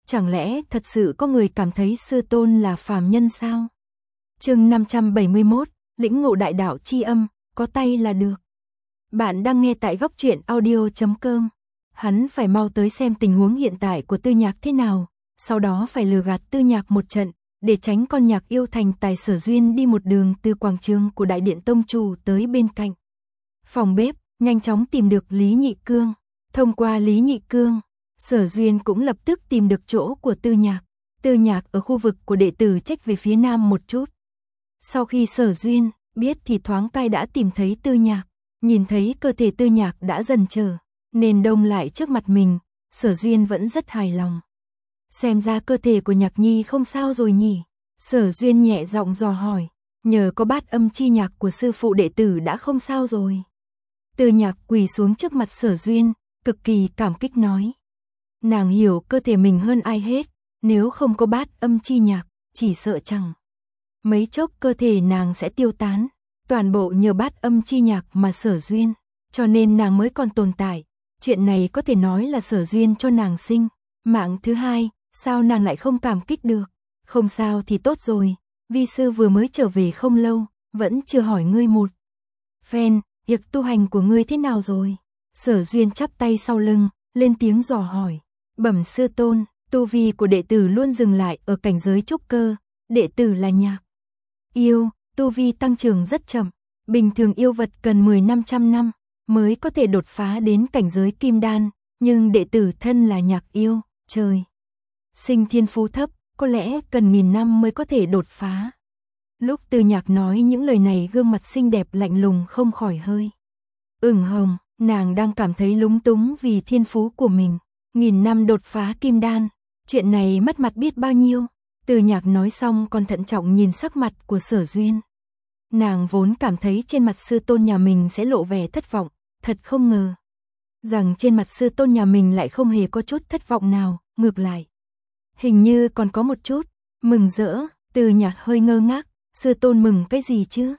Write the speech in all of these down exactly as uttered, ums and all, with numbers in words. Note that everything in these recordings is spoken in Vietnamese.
Chẳng lẽ thật sự có người cảm thấy sư tôn là phàm nhân sao? Chương năm trăm bảy mươi mốt, lĩnh ngộ đại đạo chi âm, có tay là được. Bạn đang nghe tại góc truyện audio chấm com. Hắn phải mau tới xem tình huống hiện tại của Tư Nhạc thế nào, sau đó phải lừa gạt Tư Nhạc một trận, để tránh con Nhạc yêu thành tài Sở Duyên đi một đường từ quảng trường của Đại Điện Tông Chủ tới bên cạnh phòng bếp, nhanh chóng tìm được Lý Nhị Cương. Thông qua Lý Nhị Cương, Sở Duyên cũng lập tức tìm được chỗ của Tư Nhạc. Tư Nhạc ở khu vực của đệ tử trách về phía nam một chút. Sau khi Sở Duyên biết thì thoáng cai đã tìm thấy Tư Nhạc, nhìn thấy cơ thể Tư Nhạc đã dần trở nên đông lại trước mặt mình, Sở Duyên vẫn rất hài lòng. Xem ra cơ thể của Nhạc Nhi không sao rồi nhỉ? Sở Duyên nhẹ giọng dò hỏi, nhờ có bát âm chi nhạc của sư phụ đệ tử đã không sao rồi. Tư Nhạc quỳ xuống trước mặt Sở Duyên, cực kỳ cảm kích nói. Nàng hiểu cơ thể mình hơn ai hết, nếu không có bát âm chi nhạc, chỉ sợ chẳng mấy chốc cơ thể nàng sẽ tiêu tán, toàn bộ nhờ bát âm chi nhạc mà Sở Duyên, cho nên nàng mới còn tồn tại. Chuyện này có thể nói là Sở Duyên cho nàng sinh mạng thứ hai, sao nàng lại không cảm kích được? Không sao thì tốt rồi, vi sư vừa mới trở về không lâu, vẫn chưa hỏi ngươi một phen, việc tu hành của ngươi thế nào rồi? Sở Duyên chắp tay sau lưng, lên tiếng dò hỏi. Bẩm sư tôn, tu vi của đệ tử luôn dừng lại ở cảnh giới trúc cơ, đệ tử là Nhạc yêu, tu vi tăng trưởng rất chậm, bình thường yêu vật cần mười năm trăm năm mới có thể đột phá đến cảnh giới kim đan, nhưng đệ tử thân là Nhạc yêu, trời sinh thiên phú thấp, có lẽ cần nghìn năm mới có thể đột phá. Lúc Tư Nhạc nói những lời này, gương mặt xinh đẹp lạnh lùng không khỏi hơi ửng hồng, nàng đang cảm thấy lúng túng vì thiên phú của mình. Nghìn năm đột phá kim đan, chuyện này mất mặt biết bao nhiêu. Tư Nhạc nói xong còn thận trọng nhìn sắc mặt của Sở Duyên. Nàng vốn cảm thấy trên mặt sư tôn nhà mình sẽ lộ vẻ thất vọng, thật không ngờ rằng trên mặt sư tôn nhà mình lại không hề có chút thất vọng nào, ngược lại hình như còn có một chút mừng rỡ. Tư Nhạc hơi ngơ ngác, sư tôn mừng cái gì chứ?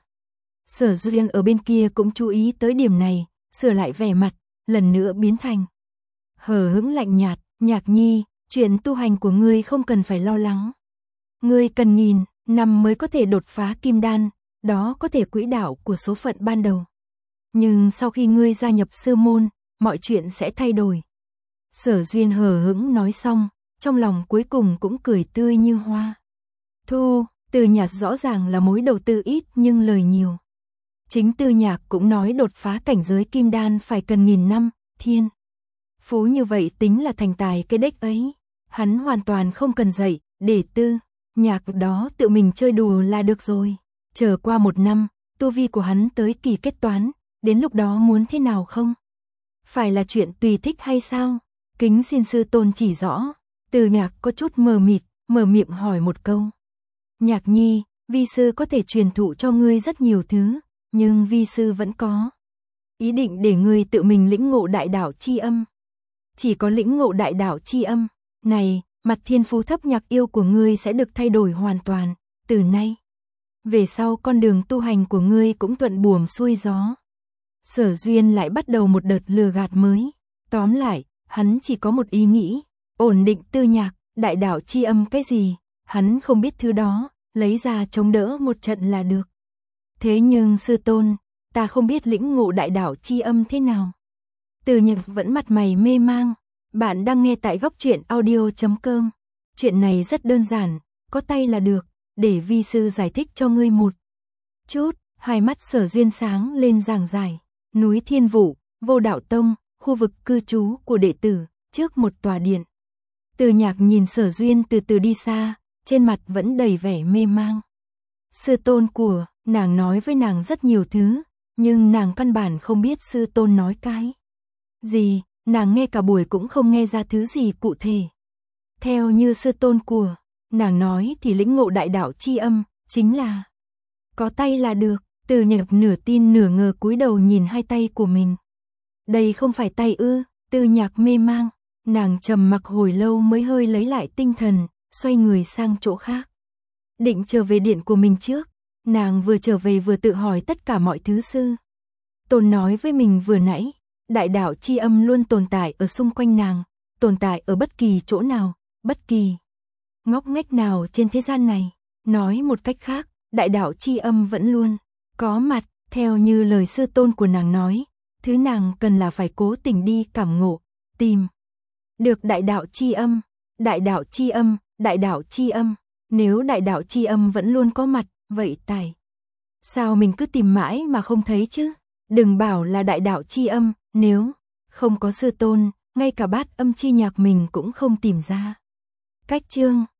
Sở Duyên ở bên kia cũng chú ý tới điểm này, sửa lại vẻ mặt, lần nữa biến thành hờ hững lạnh nhạt. Nhạc Nhi, chuyện tu hành của ngươi không cần phải lo lắng. Ngươi cần nghìn năm mới có thể đột phá kim đan, đó có thể quỹ đạo của số phận ban đầu. Nhưng sau khi ngươi gia nhập sư môn, mọi chuyện sẽ thay đổi. Sở Duyên hờ hững nói xong, trong lòng cuối cùng cũng cười tươi như hoa. Thu, Tư Nhạc rõ ràng là mối đầu tư ít nhưng lời nhiều. Chính Tư Nhạc cũng nói đột phá cảnh giới kim đan phải cần nghìn năm, thiên phú như vậy tính là thành tài cái đếch ấy. Hắn hoàn toàn không cần dạy, để Tư Nhạc đó tự mình chơi đùa là được rồi. Chờ qua một năm, tu vi của hắn tới kỳ kết toán, đến lúc đó muốn thế nào không? Phải là chuyện tùy thích hay sao? Kính xin sư tôn chỉ rõ. Tư Nhạc có chút mờ mịt, mở miệng hỏi một câu. Nhạc Nhi, vi sư có thể truyền thụ cho ngươi rất nhiều thứ, nhưng vi sư vẫn có ý định để ngươi tự mình lĩnh ngộ đại đạo chi âm. Chỉ có lĩnh ngộ đại đạo chi âm này, mặt thiên phú thấp Nhạc yêu của ngươi sẽ được thay đổi hoàn toàn. Từ nay về sau con đường tu hành của ngươi cũng thuận buồm xuôi gió. Sở Duyên lại bắt đầu một đợt lừa gạt mới. Tóm lại, hắn chỉ có một ý nghĩ, ổn định Tư Nhạc. Đại đạo chi âm cái gì, hắn không biết thứ đó, lấy ra chống đỡ một trận là được. Thế nhưng sư tôn, ta không biết lĩnh ngộ đại đạo chi âm thế nào. Tư Nhạc vẫn mặt mày mê mang. Bạn đang nghe tại góc truyện audio chấm com. Chuyện này rất đơn giản, có tay là được, để vi sư giải thích cho ngươi một chút. Hai mắt Sở Duyên sáng lên giảng giải. Núi Thiên Vũ, Vô Đạo Tông, khu vực cư trú của đệ tử, trước một tòa điện. Tư Nhạc nhìn Sở Duyên từ từ đi xa, trên mặt vẫn đầy vẻ mê mang. Sư tôn của, nàng nói với nàng rất nhiều thứ, nhưng nàng căn bản không biết sư tôn nói cái gì, nàng nghe cả buổi cũng không nghe ra thứ gì cụ thể. Theo như sư tôn của, nàng nói thì lĩnh ngộ đại đạo chi âm, chính là có tay là được. Tư Nhạc nửa tin nửa ngờ cúi đầu nhìn hai tay của mình. Đây không phải tay ư? Tư Nhạc mê mang, nàng trầm mặc hồi lâu mới hơi lấy lại tinh thần, xoay người sang chỗ khác. Định trở về điện của mình trước, nàng vừa trở về vừa tự hỏi tất cả mọi thứ sư tôn nói với mình vừa nãy. Đại đạo chi âm luôn tồn tại ở xung quanh nàng, tồn tại ở bất kỳ chỗ nào, bất kỳ ngóc ngách nào trên thế gian này. Nói một cách khác, đại đạo chi âm vẫn luôn có mặt, theo như lời sư tôn của nàng nói, thứ nàng cần là phải cố tình đi cảm ngộ, tìm được đại đạo chi âm, đại đạo chi âm, đại đạo chi âm. Nếu đại đạo chi âm vẫn luôn có mặt, vậy tại sao mình cứ tìm mãi mà không thấy chứ? Đừng bảo là đại đạo chi âm, nếu không có sư tôn, ngay cả bát âm chi nhạc mình cũng không tìm ra. Cách chương